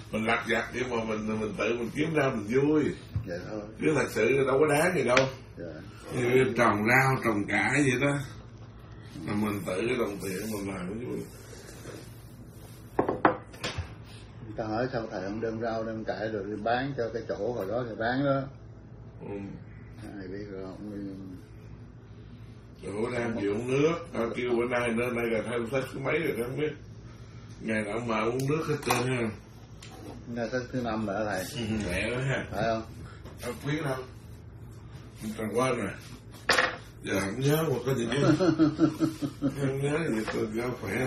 Mình lặt vặt nhưng mà mình tự mình kiếm ra mình vui. Vậy thôi. Chứ thật sự đâu có đáng gì đâu. Dạ. Như trồng rau, trồng cải vậy đó. Mà mình tự cái đồng tiền mình làm cái vui. Người ta hỏi sao thầy không đem rau đem cải rồi đi bán cho cái chỗ hồi đó thì bán đó. Ai biết rồi không? Bữa nay chịu uống nước, tao kêu bữa nay nên nay là thêm sách thứ mấy rồi đó không biết. Ngày nào mà uống nước hết trơn ha. Nay sách thứ 5 rồi thầy. Mẹ đó ha. Phải không? Không biết đâu. Còn quên rồi. Giờ không nhớ mà có gì chứ. Không nhớ gì tôi cho khỏe.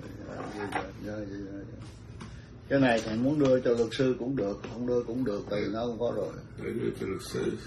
Cái này thầy muốn đưa cho luật sư cũng được, không đưa cũng được, tại vì nó không có rồi. Để đưa cho luật sư.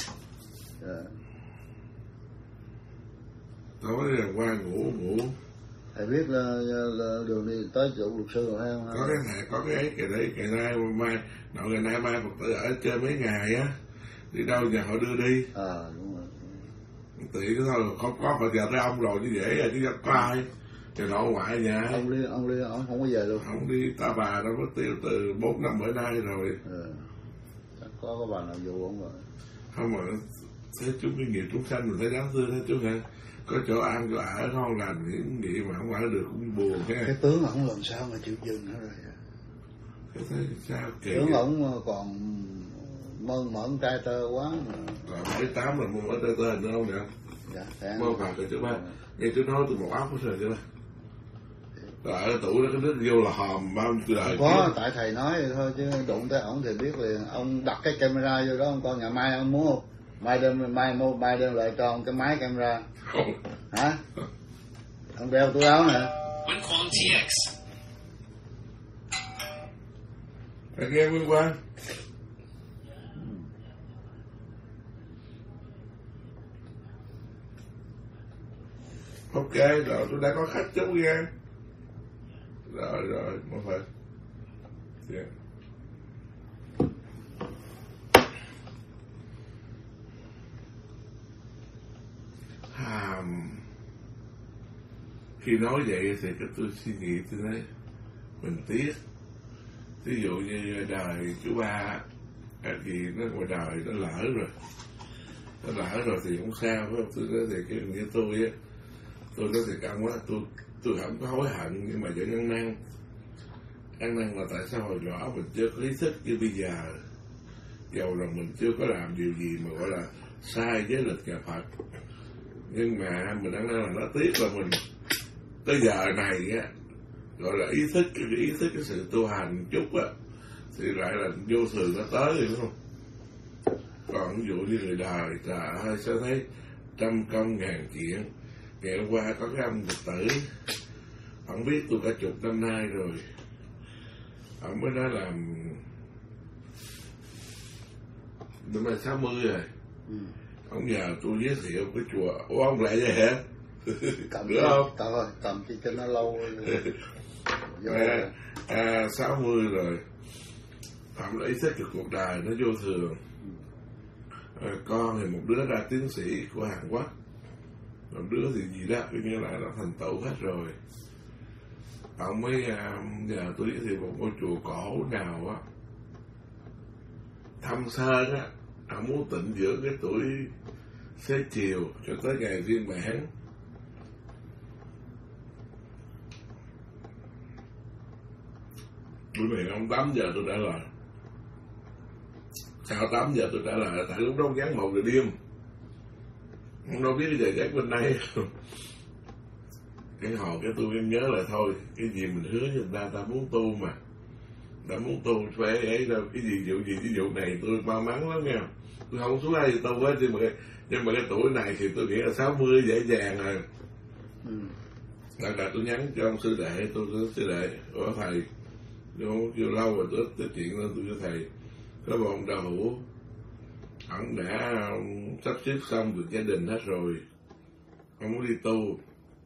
Tối là qua ngủ. Thầy biết là đường đi tới chỗ luật sư rồi hay không? Có cái này, có cái ấy kìa đấy, ngày nay mai, nội ngày nay mai Phật tử ở chơi mấy ngày á, đi đâu nhà họ đưa đi. Đúng rồi. Tiện cái thôi, không có phải giờ tới ông rồi chứ dễ rồi chứ có ai. Trời nội ngoại nhà. Ông đi, ông không có về luôn. Không đi Ta Bà đâu có tiêu từ 4 năm bữa nay rồi. Chắc có bà nào vụ không rồi. Không mà thế chúng cái nghiệp chúng sanh mình phải đáng thương hết chú hả? Có chỗ ăn chỗ ở ngon lành những gì mà không phải được cũng buồn ha. Cái tướng ông làm sao mà chịu dừng hết rồi. Cái thế sao kỳ. Tướng ông còn mơn trai tơ quá mà. Rồi 78 là mơn trai tơ nữa không nè? Dạ. Mơ phạt rồi chú ba. Nghe chú nói từ một óc hết rồi chú ba. Rồi ở tủ đó cái đứt vô là hòm bao nhiêu đời. Có, tại thầy nói vậy thôi chứ đụng tới ổng thì biết liền. Ông đặt cái camera vô đó ông coi ngày mai ông muốn không? Mai đem lại cho ông cái máy camera. Không. Hả? Ông đeo túi áo nè. Quán Quang TX. Anh nghe Nguyên Quang. Ok, rồi tôi đã có khách cháu nghe. Rồi, một phần. Yeah. Khi nói vậy thì tôi suy nghĩ tôi thấy mình tiếc. Ví dụ như đời chú ba thì nó ngoài đời nó lỡ rồi. Nó lỡ rồi thì không sao, phải không? Tôi nói thì cái như tôi á, tôi nói thì công á, tôi không có hối hận nhưng mà vẫn ăn năn. Ăn năn là tại sao hồi nhỏ mình chưa có ý thức như bây giờ. Dầu là mình chưa có làm điều gì mà gọi là sai với lịch nhà Phật. Nhưng mà mình ăn năn là nó tiếc là mình tới giờ này á, gọi là ý thức cái sự tu hành chút á, thì lại là vô thường nó tới rồi đúng không? Còn ví dụ như người đời, trời ơi sao thấy trăm công ngàn chuyện. Ngày hôm qua có cái ông Phật tử, ông biết tôi cả chục năm nay rồi, ông mới nói là năm nay 60 rồi. Ông nhờ tôi giới thiệu cái chùa. Ủa ông lại vậy hả? Được không? Cầm cho nó lâu. 60 rồi. Ông đã ý thức được cuộc đời nó vô thường. Con thì một đứa ra tiến sĩ của Hàn Quốc, một đứa thì gì đó, cứ như là nó thành tựu hết rồi. Ông mới nhờ tôi giới thiệu một ngôi chùa cổ nào á, Thâm Sơn á. Ông muốn tịnh dưỡng cái tuổi xế chiều cho tới ngày viên mãn. Bữa này ông 8 giờ tôi trả lời. Sao 8 giờ tôi trả lời? Tại lúc đó ông gắn 1 giờ đêm. Ông đâu biết cái giờ gác bên đây. Cái hồi cái tôi nhớ là thôi, cái gì mình hứa với người ta muốn tu mà. Đã muốn tu phải ấy đâu, cái gì ví dụ này tôi may mắn lắm nha. Tôi không xuống đây tu hết, nhưng mà cái tuổi này thì tôi nghĩ là 60 dễ dàng rồi. Là tôi nhắn cho ông sư đệ, tôi nói sư đệ, của thầy, chưa lâu rồi tới chuyện nên tôi cho thầy, có một ông đạo hữu, ông đã sắp xếp xong được gia đình hết rồi, ông muốn đi tu,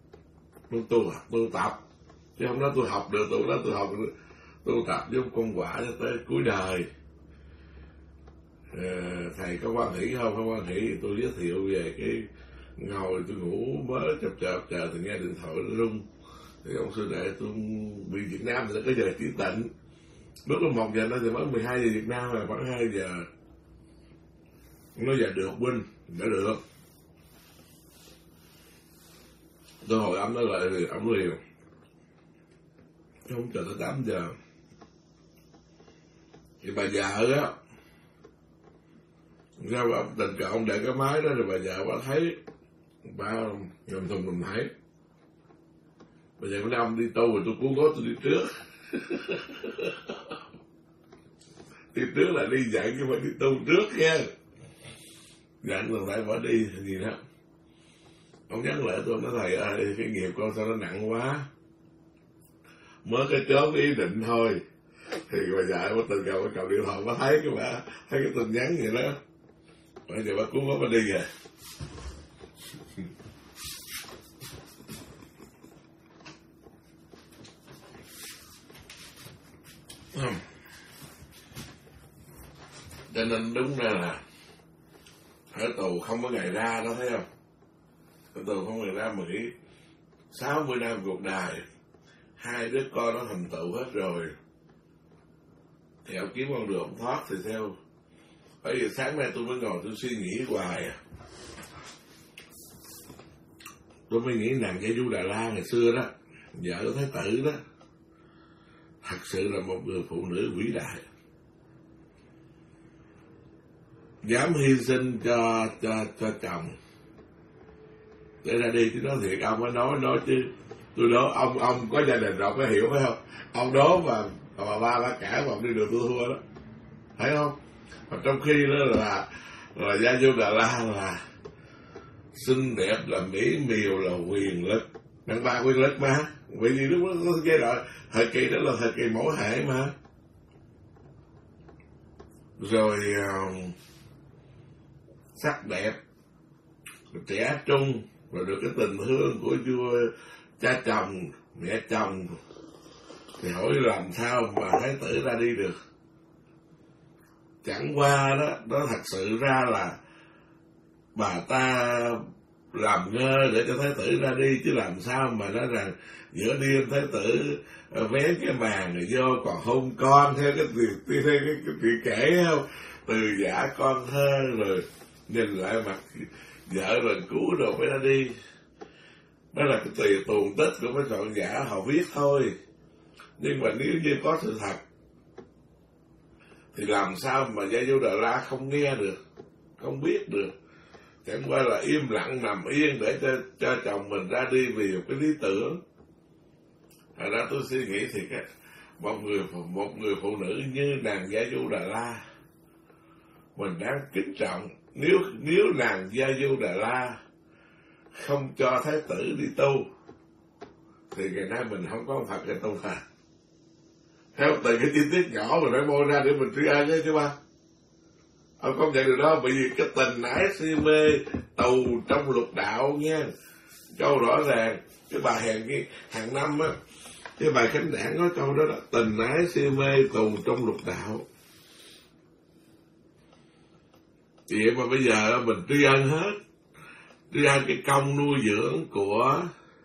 tu tập, chứ không nói tôi học được, tôi học được. Tu tập với công quả cho tới cuối đời. Thầy có quan hỷ không quan hỷ, tôi giới thiệu về cái ngồi tôi ngủ mới chập chờ thì nghe điện thoại nó rung. Thì ông sư đệ tôi bị Việt Nam thì có giờ chỉ tịnh, Lúc đó 1 giờ nữa thì mới 12 giờ Việt Nam là khoảng 2 giờ. Nó giờ được huynh, đã được. Tôi hỏi ông nói lại thì ông liền. Không chờ tới 8 giờ. Thì bà vợ á, sao ông tình cờ ông để cái máy đó rồi bà vợ bà thấy, bà ngầm thùng mình thấy. Bây giờ nói ông đi tu rồi tôi cứu gót tôi đi trước. Đi trước là đi dạy nhưng mà đi tu trước nha. Dặn rồi phải bỏ đi gì đó. Ông nhắn lại tôi nói thầy ơi cái nghiệp con sao nó nặng quá. Mới cái chớp ý định thôi. Thì bà dạy bà tình cờ bà cầm điện thoại bà thấy cái tin nhắn vậy đó. Bây giờ bà cứu gót bà đi kìa. Cho nên đúng ra là ở tù không có ngày ra đó, thấy không? Ở tù không có ngày ra mà nghĩ 60 năm cuộc đời, 2 đứa con nó thành tựu hết rồi, thì ông kiếm con đường ông thoát thì theo. Bởi vì sáng nay tôi mới ngồi tôi suy nghĩ hoài à. Tôi mới nghĩ nàng Gia Du Đà La ngày xưa đó, vợ của Thái tử đó, thật sự là một người phụ nữ vĩ đại, dám hy sinh cho chồng để ra đi. Chứ nói thiệt ông mới nói chứ tôi đố ông có gia đình rồi có hiểu phải không? Ông đố mà ba cả mà ông đi đường tôi thua đó, thấy không? Mà trong khi đó là Gia Du Đà La là xinh đẹp, là mỹ miều, là quyền lực, đàn bà quyền lực mà. Vì gì lúc đó có giai đoạn thời kỳ đó là thời kỳ mẫu hệ mà. Rồi sắc đẹp, trẻ trung, rồi được cái tình thương của vua cha chồng, mẹ chồng, thì hỏi làm sao mà thái tử ra đi được. Chẳng qua đó, nó thật sự ra là bà ta làm ngơ để cho thái tử ra đi, chứ làm sao mà nói rằng giữa đêm thái tử vén cái màn rồi vô còn hôn con theo cái chuyện kể không, từ giả con thơ rồi nhìn lại mặt vợ rồi cứu rồi mới ra đi. Đó là cái tuồng tích của mấy soạn giả họ viết thôi. Nhưng mà nếu như có sự thật thì làm sao mà Gia Du Đà La không nghe được, không biết được. Chẳng qua là im lặng nằm yên để cho chồng mình ra đi vì một cái lý tưởng. Thật ra tôi suy nghĩ thì một người phụ nữ như nàng Gia Du Đà La mình đáng kính trọng. Nếu nàng Gia Du Đà La không cho thái tử đi tu thì ngày nay mình không có Phật để tu thật. Theo từng cái chi tiết nhỏ mình phải mô ra để mình tri ân đấy chứ ba. Ông công nhận được đó, bởi vì cái tình ái si mê tù trong lục đạo nha. Câu rõ ràng, cái bài hàng năm á, cái bài khánh đảng nói câu đó là tình ái si mê tù trong lục đạo. Vậy mà bây giờ mình tri ân hết, tri ân cái công nuôi dưỡng của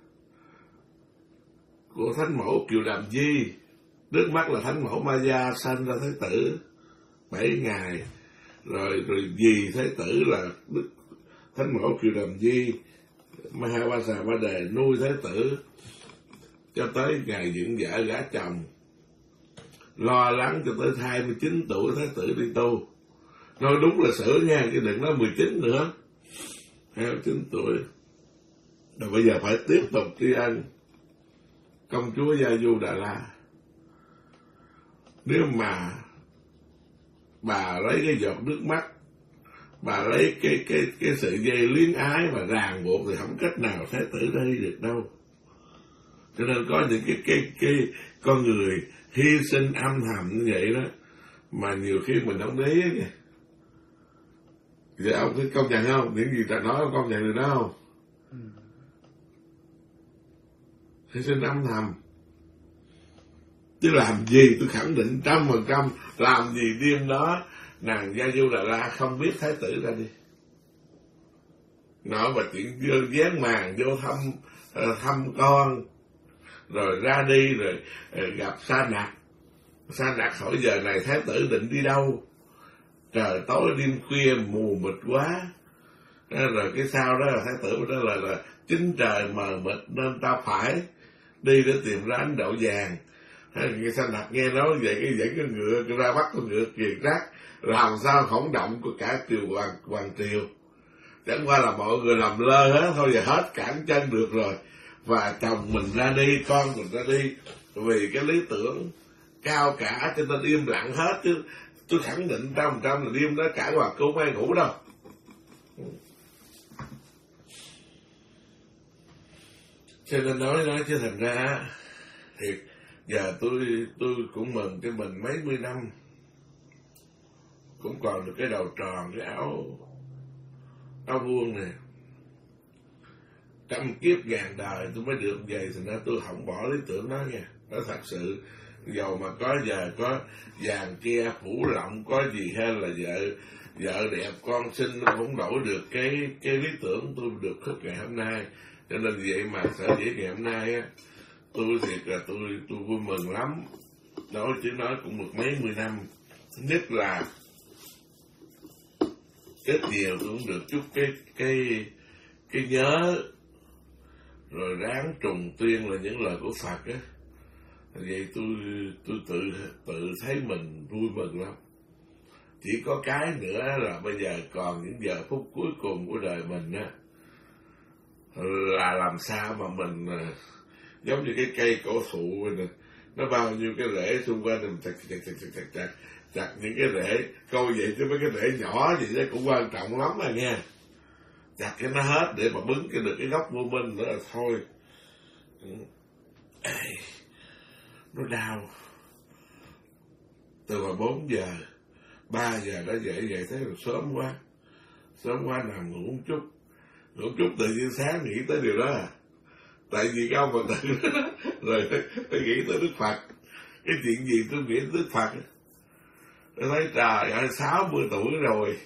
Thánh Mẫu Kiều Đàm Di. Trước mắt là Thánh Mẫu Ma Gia sanh ra Thái tử 7 ngày, rồi dì Thái tử là Đức Thánh Mẫu Kiều Đàm Di Mahawasa Ba Đề nuôi Thái tử cho tới ngày dựng vợ gả chồng, lo lắng cho tới 29 tuổi Thái tử đi tu. Nói đúng là sửa nha, chứ đừng nói 19 nữa, 29 tuổi. Rồi bây giờ phải tiếp tục tri ân công chúa Gia Du Đà La. Nếu mà bà lấy cái giọt nước mắt, bà lấy cái sự dây luyến ái mà ràng buộc thì không cách nào thái tử ra đi được đâu. Cho nên có những cái con người hy sinh âm thầm như vậy đó mà nhiều khi mình không để ý nha. Vậy ông cứ công nhận không? Những gì ta nói ông công nhận được đó không? Hy sinh âm thầm. Chứ làm gì tôi khẳng định 100%, làm gì đêm đó nàng Gia Du Đà La không biết thái tử ra đi. Nói mà chuyện dán màn vô thăm con, rồi ra đi, rồi gặp Sa Nặc, Sa Nặc hỏi giờ này thái tử định đi đâu? Trời tối đêm khuya mù mịt quá. Rồi cái sau đó là thái tử đó là chính trời mờ mịt nên ta phải đi để tìm ra ánh đậu vàng. Cái Sa Nặc nghe nói vậy cái dẫn cái ngựa ra bắt con ngựa kiền rác, làm sao không động của cả triều hoàng triều. Chẳng qua là mọi người làm lơ hết thôi, giờ hết cản chân được rồi. Và chồng mình ra đi, con mình ra đi, vì cái lý tưởng cao cả cho nên im lặng hết. Chứ tôi khẳng định 100% là đêm đó cả hoàng cung ai ngủ đâu. Cho nên nói chứ thành ra thiệt, giờ tôi cũng mừng cho mình mấy mươi năm cũng còn được cái đầu tròn, cái áo vuông này. Trăm kiếp ngàn đời tôi mới được vậy, thành ra tôi không bỏ lý tưởng đó nha. Đó thật sự, dầu mà có giờ có vàng kia phủ lộng, có gì hay là vợ đẹp con xinh, nó cũng đổi được cái lý tưởng tôi được khất ngày hôm nay. Cho nên vậy mà sở dĩ ngày hôm nay á, tôi thiệt là tôi vui mừng lắm. Nói chứ nói cũng được mấy mươi năm. Thứ nhất là rất nhiều tôi cũng được chút cái nhớ, rồi ráng trùng tuyên là những lời của Phật á. Vậy tôi tự thấy mình vui mừng lắm. Chỉ có cái nữa là bây giờ còn những giờ phút cuối cùng của đời mình á, là làm sao mà mình giống như cái cây cổ thụ này, nó bao nhiêu cái rễ xung quanh mình chặt những cái rễ câu vậy, chứ mấy cái rễ nhỏ gì đó cũng quan trọng lắm rồi nha. Chặt cái nó hết để mà bứng cái được cái gốc vô minh nữa là thôi. Nó đau. Từ mà 4 giờ 3 giờ đã dậy thấy là sớm quá nằm ngủ một chút tự nhiên sáng nghĩ tới điều đó à. Tại vì cái ông Phật tử đó rồi tôi nghĩ tới Đức Phật. Cái chuyện gì tôi nghĩ tới Đức Phật. Tôi thấy trời ơi 60 tuổi rồi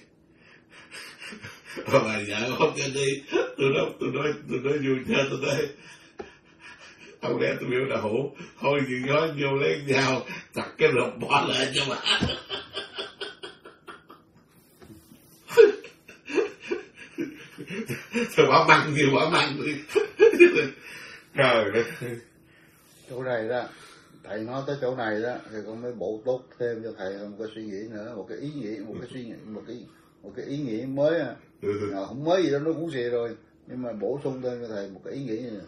mà vợ không cho đi. Tôi nói vui chơi, tôi nói ông nghe tôi biểu là hủ thôi gì nói vô lấy dao chặt cái rụt bỏ lại cho bà. Thôi bỏ măng nhiều bỏ măng đi. Trời ơi. Chỗ này đó, thầy nói tới chỗ này đó thì con mới bổ túc thêm cho thầy một cái suy nghĩ nữa, một cái ý nghĩ, một cái suy nghĩ, một cái ý nghĩ mới à. Không mới gì đâu, nó cũng xì rồi, nhưng mà bổ sung thêm cho thầy một cái ý nghĩ này.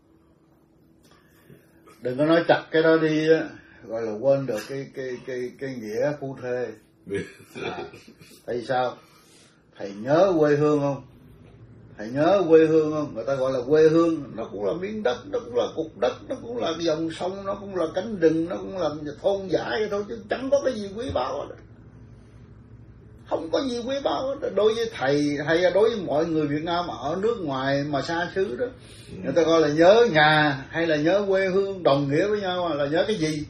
Đừng có nói chặt cái đó đi á, gọi là quên được cái nghĩa phu thê. Tại vì sao? Thầy nhớ quê hương không? Thầy nhớ quê hương không? Người ta gọi là quê hương, nó cũng là miếng đất, nó cũng là cục đất, nó cũng là cái dòng sông, nó cũng là cánh rừng, nó cũng là thôn dã thôi, chứ chẳng có cái gì quý báu hết. Không có gì quý báu hết. Đối với thầy hay là đối với mọi người Việt Nam ở nước ngoài mà xa xứ đó, người ta gọi là nhớ nhà hay là nhớ quê hương, đồng nghĩa với nhau là nhớ cái gì?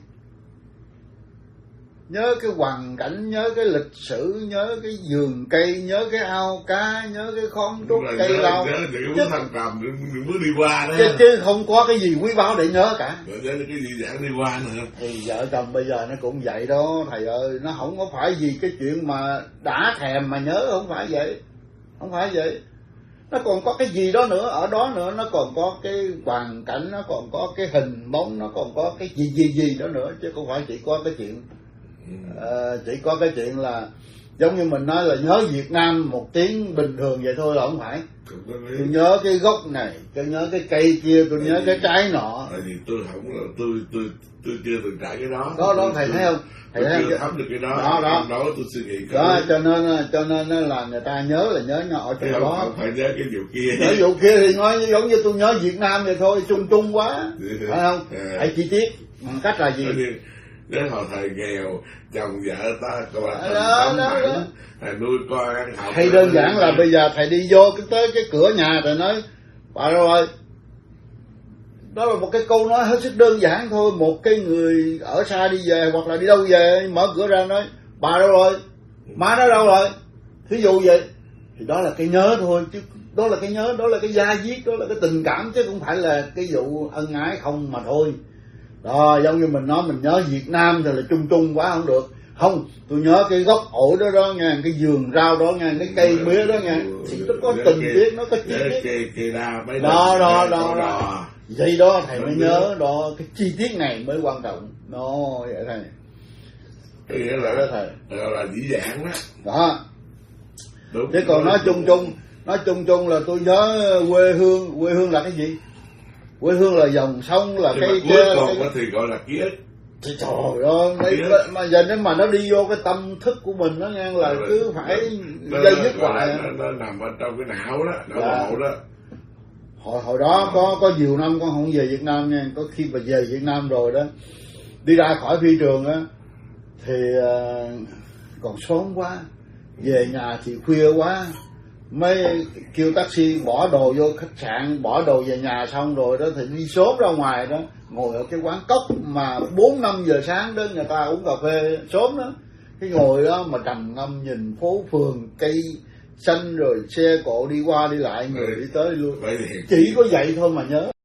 Nhớ cái hoàn cảnh, nhớ cái lịch sử, nhớ cái vườn cây, nhớ cái ao cá, nhớ cái khóm trúc cây lau. Nhớ những cái thằng trầm mới đi qua đó. Chứ không có cái gì quý báu để nhớ cả. Nhớ cái gì dạng đi qua nữa. Thì vợ chồng bây giờ nó cũng vậy đó thầy ơi. Nó không có phải vì cái chuyện mà đã thèm mà nhớ, không phải vậy. Không phải vậy. Nó còn có cái gì đó nữa, ở đó nữa, nó còn có cái hoàn cảnh, nó còn có cái hình bóng, nó còn có cái gì đó nữa. Chứ không phải chỉ có cái chuyện chỉ có cái chuyện là giống như mình nói là nhớ Việt Nam một tiếng bình thường vậy thôi là không phải. Tôi nhớ cái gốc này, tôi nhớ cái cây kia, tôi nhớ cái trái nọ. Tại vì tôi không, tôi chưa từng trải cái đó. Đó thầy thấy không? Thầy thấy chưa thấm được cái đó. Đó tôi suy nghĩ. Đó cho nên là người ta nhớ là nhớ ở chỗ đó. Không phải nhớ cái vụ kia. Cái vụ kia thì nói giống như tôi nhớ Việt Nam vậy thôi, chung quá, phải không? Hãy chi tiết bằng cách là gì? Đến hồi thầy nghèo, chồng vợ ta còn là thầy nuôi con ăn học. Hay đơn giản là bây giờ thầy đi vô tới cái cửa nhà thầy nói bà rồi, đó là một cái câu nói hết sức đơn giản thôi. Một cái người ở xa đi về hoặc là đi đâu về, mở cửa ra nói bà đâu rồi, má đó đâu rồi, thí dụ vậy, thì đó là cái nhớ thôi. Chứ đó là cái nhớ, đó là cái da diết, đó là cái tình cảm, chứ không phải là cái vụ ân ái không mà thôi. Đó, giống như mình nói mình nhớ Việt Nam thì là chung chung quá không được. Không, tôi nhớ cái gốc ổi đó nha, cái vườn rau đó nha, cái cây mía đó nha, thì nó có tình tiết, nó có chi tiết. Đó. Vậy đó thầy mới nhớ đó, cái chi tiết này mới quan trọng. Nó vậy thầy. Cái nghĩa là thầy là dĩ dãn đó. Đó. Thế còn nói chung chung là tôi nhớ quê hương là cái gì? Quê hương là dòng sông, là cây cuối cùng thì gọi là ký ức. Trời ơi, mà giờ nếu mà nó đi vô cái tâm thức của mình nó nghe là cứ phải dây dứt hoài. Nó nằm ở trong cái não đó, não bộ đó. Hồi đó có nhiều năm con không về Việt Nam nha, có khi mà về Việt Nam rồi đó, đi ra khỏi phi trường á thì còn sớm quá, về nhà thì khuya quá, mới kêu taxi bỏ đồ vô khách sạn, bỏ đồ về nhà xong rồi đó thì đi sớm ra ngoài đó, ngồi ở cái quán cốc mà 4-5 giờ sáng đó người ta uống cà phê sớm đó, cái ngồi đó mà trầm ngâm nhìn phố phường cây xanh rồi xe cộ đi qua đi lại, người đi tới đi lui, chỉ có vậy thôi mà nhớ.